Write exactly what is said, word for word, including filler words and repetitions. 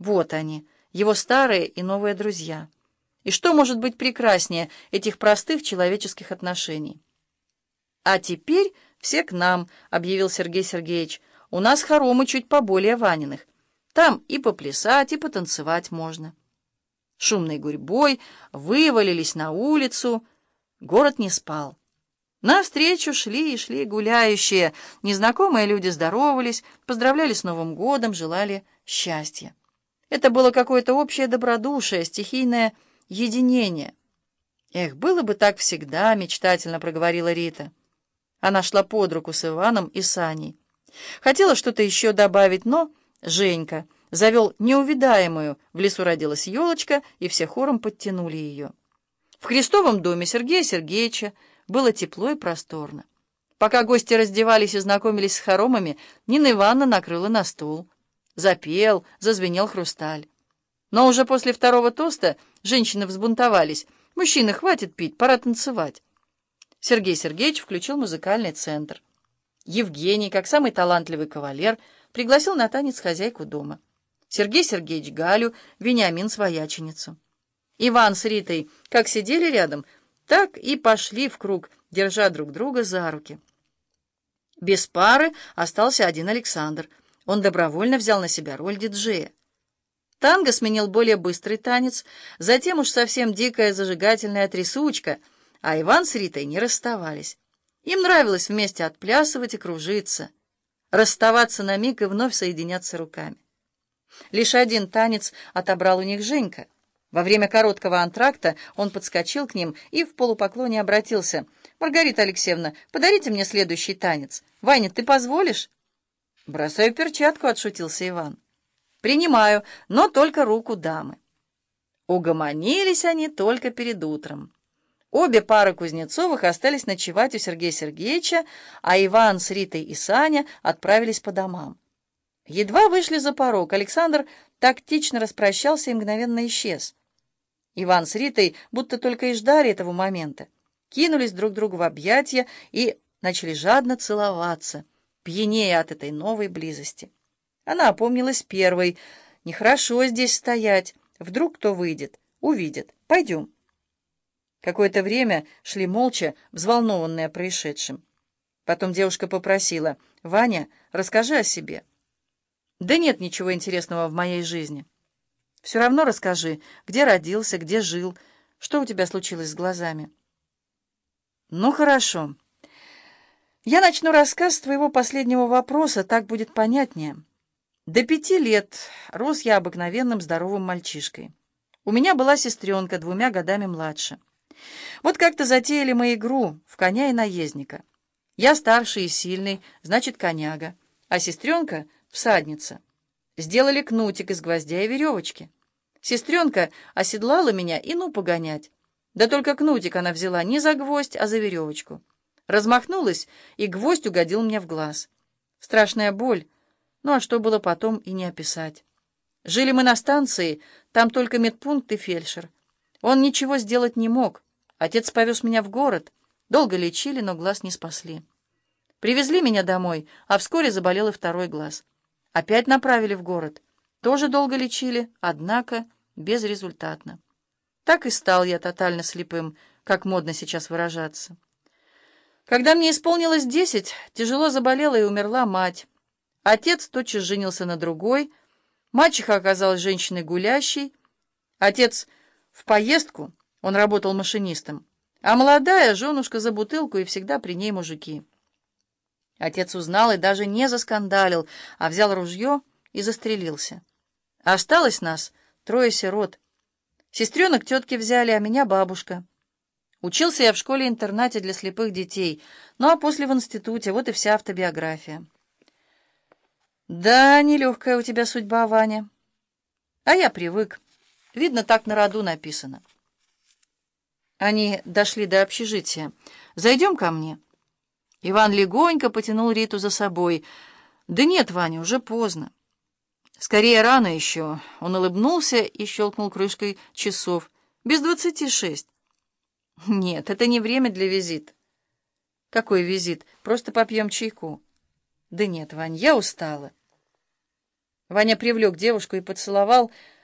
Вот они, его старые и новые друзья. И что может быть прекраснее этих простых человеческих отношений? «А теперь все к нам», — объявил Сергей Сергеевич. «У нас хоромы чуть поболее Ваниных. Там и поплясать, и потанцевать можно». Шумной гурьбой вывалились на улицу. Город не спал. Навстречу шли и шли гуляющие. Незнакомые люди здоровались, поздравляли с Новым годом, желали счастья. Это было какое-то общее добродушие, стихийное единение. «Эх, было бы так всегда», — мечтательно проговорила Рита. Она шла под руку с Иваном и Саней. Хотела что-то еще добавить, но Женька завел неувидаемую. В лесу родилась елочка, и все хором подтянули ее. В Крестовом доме Сергея Сергеевича было тепло и просторно. Пока гости раздевались и знакомились с хоромами, Нина Ивановна накрыла на стол. Запел, зазвенел хрусталь. Но уже после второго тоста женщины взбунтовались. «Мужчины, хватит пить, пора танцевать». Сергей Сергеевич включил музыкальный центр. Евгений, как самый талантливый кавалер, пригласил на танец хозяйку дома. Сергей Сергеевич Галю, Вениамин свояченицу. Иван с Ритой как сидели рядом, так и пошли в круг, держа друг друга за руки. Без пары остался один Александр. Он добровольно взял на себя роль диджея. Танго сменил более быстрый танец, затем уж совсем дикая зажигательная трясучка, а Иван с Ритой не расставались. Им нравилось вместе отплясывать и кружиться, расставаться на миг и вновь соединяться руками. Лишь один танец отобрал у них Женька. Во время короткого антракта он подскочил к ним и в полупоклоне обратился. «Маргарита Алексеевна, подарите мне следующий танец. Ваня, ты позволишь?» «Бросаю перчатку», — отшутился Иван. «Принимаю, но только руку дамы». Угомонились они только перед утром. Обе пары Кузнецовых остались ночевать у Сергея Сергеевича, а Иван с Ритой и Саня отправились по домам. Едва вышли за порог, Александр тактично распрощался и мгновенно исчез. Иван с Ритой будто только и ждали этого момента, кинулись друг другу в объятия и начали жадно целоваться, пьянея от этой новой близости. Она опомнилась первой. «Нехорошо здесь стоять. Вдруг кто выйдет, увидит. Пойдем». Какое-то время шли молча, взволнованные происшедшим. Потом девушка попросила: «Ваня, расскажи о себе». «Да нет ничего интересного в моей жизни». «Все равно расскажи, где родился, где жил, что у тебя случилось с глазами». «Ну, хорошо. Я начну рассказ с твоего последнего вопроса, так будет понятнее. До пяти лет рос я обыкновенным здоровым мальчишкой. У меня была сестренка, двумя годами младше. Вот как-то затеяли мы игру в коня и наездника. Я старший и сильный, значит, коняга, а сестренка — всадница. Сделали кнутик из гвоздя и веревочки. Сестренка оседлала меня и ну погонять. Да только кнутик она взяла не за гвоздь, а за веревочку. Размахнулась, и гвоздь угодил мне в глаз. Страшная боль, ну а что было потом и не описать. Жили мы на станции, там только медпункт и фельдшер. Он ничего сделать не мог. Отец повез меня в город. Долго лечили, но глаз не спасли. Привезли меня домой, а вскоре заболел и второй глаз. Опять направили в город. Тоже долго лечили, однако безрезультатно. Так и стал я тотально слепым, как модно сейчас выражаться. Когда мне исполнилось десять, тяжело заболела и умерла мать. Отец тотчас женился на другой. Мачеха оказалась женщиной гулящей. Отец в поездку, он работал машинистом, а молодая женушка за бутылку и всегда при ней мужики. Отец узнал и даже не заскандалил, а взял ружье и застрелился. Осталось нас трое сирот. Сестренок тетки взяли, а меня бабушка. Учился я в школе-интернате для слепых детей, ну а после в институте, вот и вся автобиография. Да, нелегкая у тебя судьба, Ваня. А я привык. Видно, так на роду написано. Они дошли до общежития. «Зайдем ко мне?» Иван легонько потянул Риту за собой. «Да нет, Ваня, уже поздно». «Скорее, рано еще». Он улыбнулся и щелкнул крышкой часов. «Без двадцати шесть». «Нет, это не время для визита». «Какой визит? Просто попьем чайку». «Да нет, Вань, я устала». Ваня привлек девушку и поцеловал.